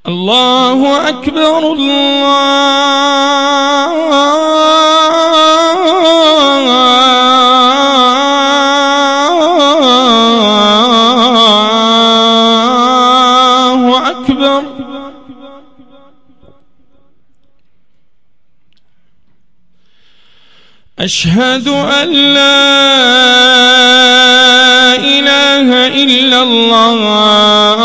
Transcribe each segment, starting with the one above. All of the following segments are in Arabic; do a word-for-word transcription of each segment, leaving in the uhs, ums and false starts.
الله أكبر الله أكبر. أشهد أن لا إله إلا الله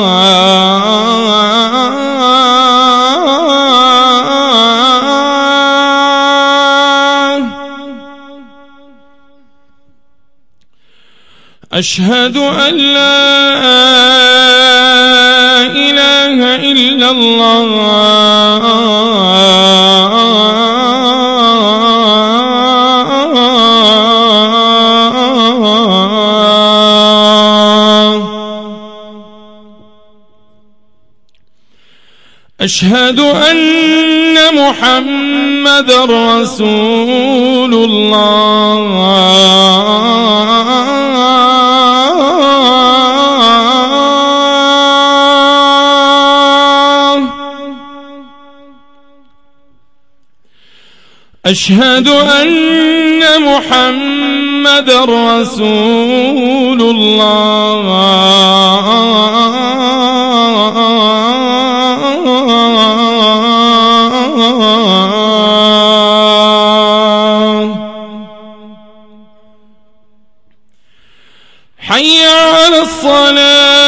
أشهد أن لا إله إلا الله أشهد أن محمدًا رسول الله أشهد أن محمدًا رسول الله حي على الصلاة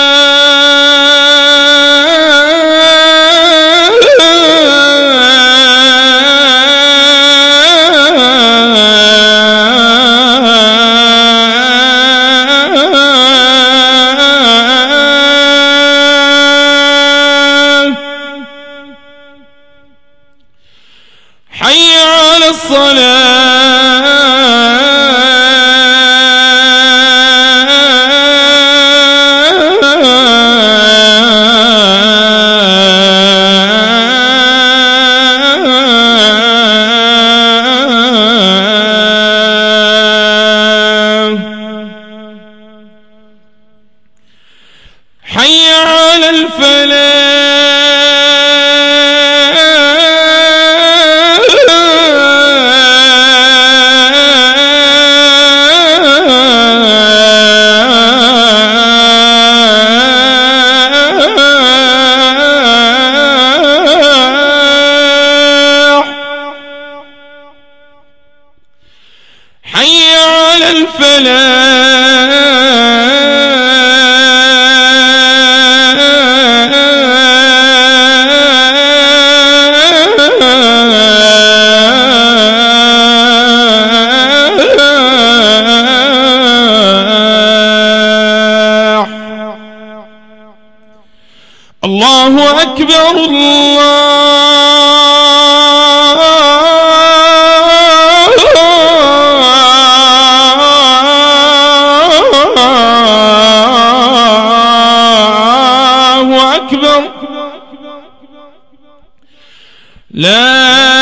حي على الصلاة حي على الفلاح حي على الفلاح الله أكبر الله أكبر. لا